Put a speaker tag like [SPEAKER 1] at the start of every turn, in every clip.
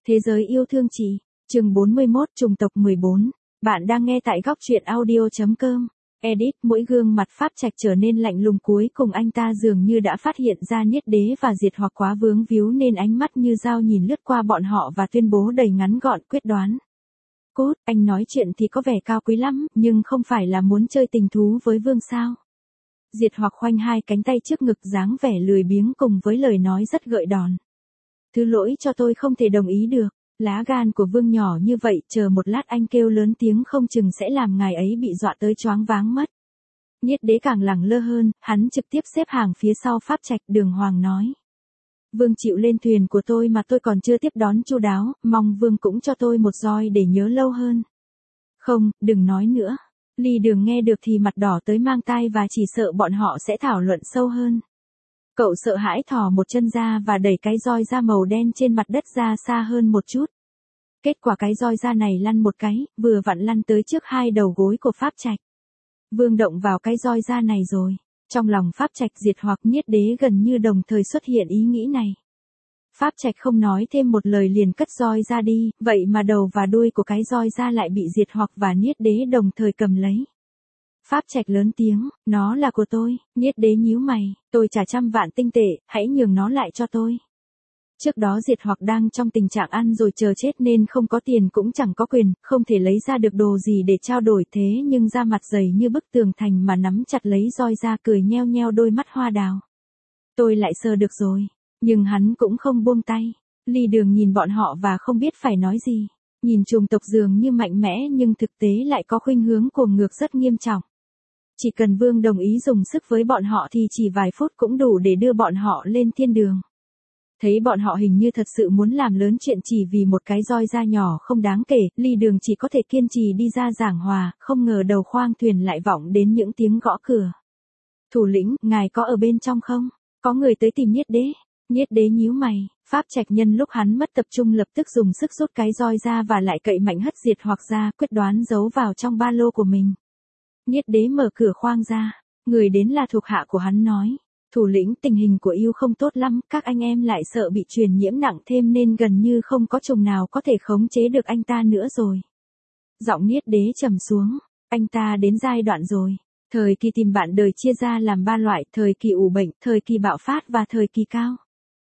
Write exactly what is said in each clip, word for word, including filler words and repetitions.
[SPEAKER 1] Thế giới yêu thương chị, chương bốn mươi mốt trùng tộc mười bốn. Bạn đang nghe tại góc truyện audio.com. Edit, mỗi gương mặt Pháp Trạch trở nên lạnh lùng, cuối cùng anh ta dường như đã phát hiện ra Niết Đế và Diệt Hoặc quá vướng víu nên ánh mắt như dao nhìn lướt qua bọn họ và tuyên bố đầy ngắn gọn quyết đoán. Cốt, anh nói chuyện thì có vẻ cao quý lắm, nhưng không phải là muốn chơi tình thú với Vương sao? Diệt Hoặc khoanh hai cánh tay trước ngực, dáng vẻ lười biếng cùng với lời nói rất gợi đòn. Thứ lỗi cho tôi không thể đồng ý được. Lá gan của Vương nhỏ như vậy, chờ một lát anh kêu lớn tiếng không chừng sẽ làm ngài ấy bị dọa tới choáng váng mất. Niết Đế càng lẳng lơ hơn, hắn trực tiếp xếp hàng phía sau Pháp Trạch, đường hoàng nói. Vương chịu lên thuyền của tôi mà tôi còn chưa tiếp đón chu đáo, mong Vương cũng cho tôi một roi để nhớ lâu hơn. Không, đừng nói nữa. Ly Đường nghe được thì mặt đỏ tới mang tai và chỉ sợ bọn họ sẽ thảo luận sâu hơn. Cậu sợ hãi thò một chân ra và đẩy cái roi da màu đen trên mặt đất ra xa hơn một chút. Kết quả cái roi da này lăn một cái, vừa vặn lăn tới trước hai đầu gối của Pháp Trạch. Vương động vào cái roi da này rồi. Trong lòng Pháp Trạch, Diệt Hoặc, Niết Đế gần như đồng thời xuất hiện ý nghĩ này. Pháp Trạch không nói thêm một lời liền cất roi ra đi, vậy mà đầu và đuôi của cái roi da lại bị Diệt Hoặc và Niết Đế đồng thời cầm lấy. Pháp Trạch lớn tiếng, nó là của tôi. Niết Đế nhíu mày, tôi trả trăm vạn tinh tệ, hãy nhường nó lại cho tôi. Trước đó Diệt Hoặc đang trong tình trạng ăn rồi chờ chết nên không có tiền cũng chẳng có quyền, không thể lấy ra được đồ gì để trao đổi, thế nhưng da mặt dày như bức tường thành mà nắm chặt lấy roi ra, cười nheo nheo đôi mắt hoa đào. Tôi lại sờ được rồi, nhưng hắn cũng không buông tay. Ly Đường nhìn bọn họ và không biết phải nói gì. Nhìn chủng tộc dường như mạnh mẽ nhưng thực tế lại có khuynh hướng cuồng ngược rất nghiêm trọng. Chỉ cần Vương đồng ý dùng sức với bọn họ thì chỉ vài phút cũng đủ để đưa bọn họ lên thiên đường. Thấy bọn họ hình như thật sự muốn làm lớn chuyện chỉ vì một cái roi da nhỏ không đáng kể, Ly Đường chỉ có thể kiên trì đi ra giảng hòa, không ngờ đầu khoang thuyền lại vọng đến những tiếng gõ cửa. Thủ lĩnh, ngài có ở bên trong không? Có người tới tìm Niết Đế. Niết Đế nhíu mày, Pháp Trạch nhân lúc hắn mất tập trung lập tức dùng sức rút cái roi ra và lại cậy mạnh hất Diệt Hoặc ra, quyết đoán giấu vào trong ba lô của mình. Niết Đế mở cửa khoang ra, người đến là thuộc hạ của hắn nói. Thủ lĩnh, tình hình của yêu không tốt lắm, các anh em lại sợ bị truyền nhiễm nặng thêm nên gần như không có trùng nào có thể khống chế được anh ta nữa rồi. Giọng Niết Đế trầm xuống, anh ta đến giai đoạn rồi. Thời kỳ tìm bạn đời chia ra làm ba loại, thời kỳ ủ bệnh, thời kỳ bạo phát và thời kỳ cao.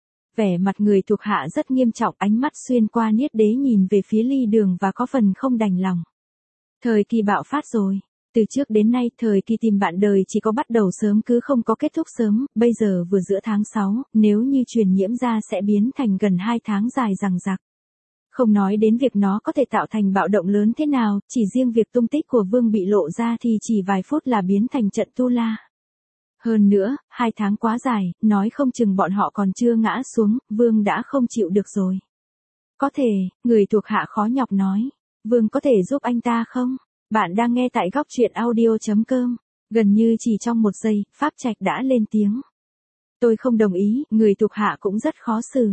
[SPEAKER 1] Vẻ mặt người thuộc hạ rất nghiêm trọng, ánh mắt xuyên qua Niết Đế nhìn về phía Ly Đường và có phần không đành lòng. Thời kỳ bạo phát rồi. Từ trước đến nay, thời kỳ tìm bạn đời chỉ có bắt đầu sớm cứ không có kết thúc sớm, bây giờ vừa giữa tháng sáu, nếu như truyền nhiễm ra sẽ biến thành gần hai tháng dài dằng dặc. Không nói đến việc nó có thể tạo thành bạo động lớn thế nào, chỉ riêng việc tung tích của Vương bị lộ ra thì chỉ vài phút là biến thành trận tu la. Hơn nữa, hai tháng quá dài, nói không chừng bọn họ còn chưa ngã xuống, Vương đã không chịu được rồi. Có thể, người thuộc hạ khó nhọc nói, Vương có thể giúp anh ta không? Bạn đang nghe tại góc truyện audio.com. Gần như chỉ trong một giây, Pháp Trạch đã lên tiếng. Tôi không đồng ý, người thuộc hạ cũng rất khó xử.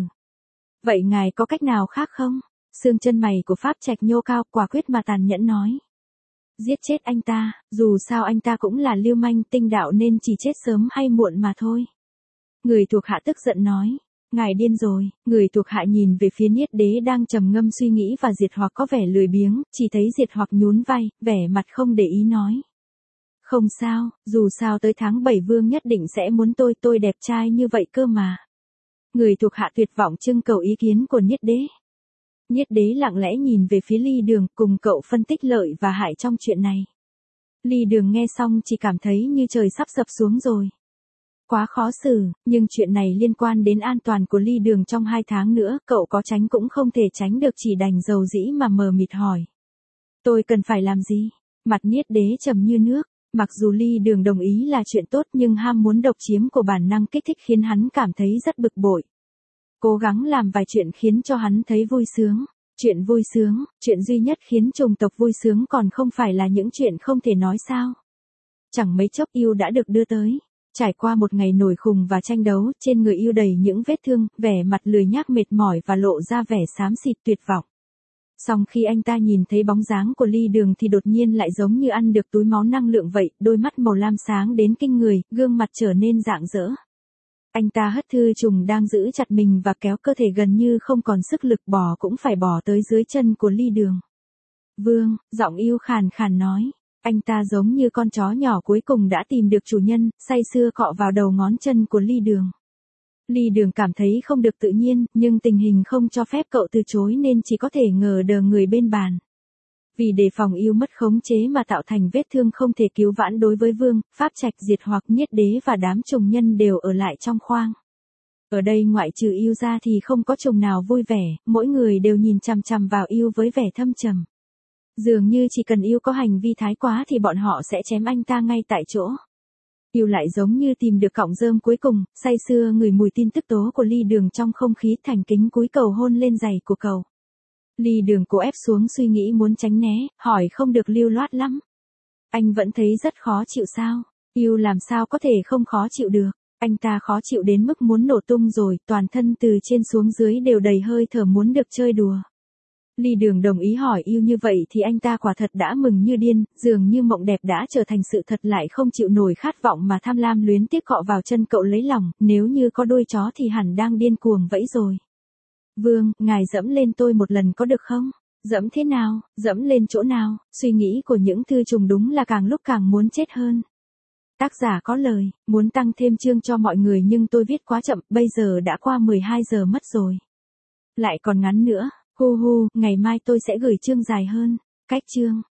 [SPEAKER 1] Vậy ngài có cách nào khác không? Xương chân mày của Pháp Trạch nhô cao, quả quyết mà tàn nhẫn nói. Giết chết anh ta, dù sao anh ta cũng là lưu manh tinh đạo nên chỉ chết sớm hay muộn mà thôi. Người thuộc hạ tức giận nói. Ngài điên rồi. Người thuộc hạ nhìn về phía Niết Đế đang trầm ngâm suy nghĩ và Diệt Hoặc có vẻ lười biếng, chỉ thấy Diệt Hoặc nhún vai, vẻ mặt không để ý nói. Không sao, dù sao tới tháng bảy Vương nhất định sẽ muốn tôi, tôi đẹp trai như vậy cơ mà. Người thuộc hạ tuyệt vọng trưng cầu ý kiến của Niết Đế. Niết Đế lặng lẽ nhìn về phía Ly Đường, cùng cậu phân tích lợi và hại trong chuyện này. Ly Đường nghe xong chỉ cảm thấy như trời sắp sập xuống rồi. Quá khó xử, nhưng chuyện này liên quan đến an toàn của Ly Đường trong hai tháng nữa, cậu có tránh cũng không thể tránh được, chỉ đành dầu dĩ mà mờ mịt hỏi. Tôi cần phải làm gì? Mặt Niết Đế trầm như nước, mặc dù Ly Đường đồng ý là chuyện tốt nhưng ham muốn độc chiếm của bản năng kích thích khiến hắn cảm thấy rất bực bội. Cố gắng làm vài chuyện khiến cho hắn thấy vui sướng. Chuyện vui sướng, chuyện duy nhất khiến chủng tộc vui sướng còn không phải là những chuyện không thể nói sao. Chẳng mấy chốc yêu đã được đưa tới. Trải qua một ngày nổi khùng và tranh đấu, trên người yêu đầy những vết thương, vẻ mặt lười nhác mệt mỏi và lộ ra vẻ xám xịt tuyệt vọng. Song khi anh ta nhìn thấy bóng dáng của Ly Đường thì đột nhiên lại giống như ăn được túi máu năng lượng vậy, đôi mắt màu lam sáng đến kinh người, gương mặt trở nên rạng rỡ. Anh ta hất thư trùng đang giữ chặt mình và kéo cơ thể gần như không còn sức lực bỏ cũng phải bỏ tới dưới chân của Ly Đường. Vương, giọng yêu khàn khàn nói. Anh ta giống như con chó nhỏ cuối cùng đã tìm được chủ nhân, say sưa cọ vào đầu ngón chân của Ly Đường. Ly Đường cảm thấy không được tự nhiên, nhưng tình hình không cho phép cậu từ chối nên chỉ có thể ngờ đờ người bên bàn. Vì đề phòng yêu mất khống chế mà tạo thành vết thương không thể cứu vãn đối với Vương, Pháp Trạch Diệt hoặc Nhiết Đế và đám trùng nhân đều ở lại trong khoang. Ở đây ngoại trừ yêu ra thì không có trùng nào vui vẻ, mỗi người đều nhìn chằm chằm vào yêu với vẻ thâm trầm. Dường như chỉ cần yêu có hành vi thái quá thì bọn họ sẽ chém anh ta ngay tại chỗ. Yêu lại giống như tìm được cọng rơm cuối cùng, say sưa ngửi mùi tin tức tố của Ly Đường trong không khí, thành kính cúi cầu hôn lên giày của cậu. Ly Đường cố ép xuống suy nghĩ muốn tránh né, hỏi không được lưu loát lắm. Anh vẫn thấy rất khó chịu sao? Yêu làm sao có thể không khó chịu được? Anh ta khó chịu đến mức muốn nổ tung rồi, toàn thân từ trên xuống dưới đều đầy hơi thở muốn được chơi đùa. Ly Đường đồng ý hỏi yêu như vậy thì anh ta quả thật đã mừng như điên, dường như mộng đẹp đã trở thành sự thật, lại không chịu nổi khát vọng mà tham lam luyến tiếc cọ vào chân cậu lấy lòng, nếu như có đuôi chó thì hẳn đang điên cuồng vẫy rồi. Vương, ngài dẫm lên tôi một lần có được không? Dẫm thế nào? Dẫm lên chỗ nào? Suy nghĩ của những thư trùng đúng là càng lúc càng muốn chết hơn. Tác giả có lời, muốn tăng thêm chương cho mọi người nhưng tôi viết quá chậm, bây giờ đã qua mười hai giờ mất rồi. Lại còn ngắn nữa, hu hu, ngày mai tôi sẽ gửi chương dài hơn. Cách chương.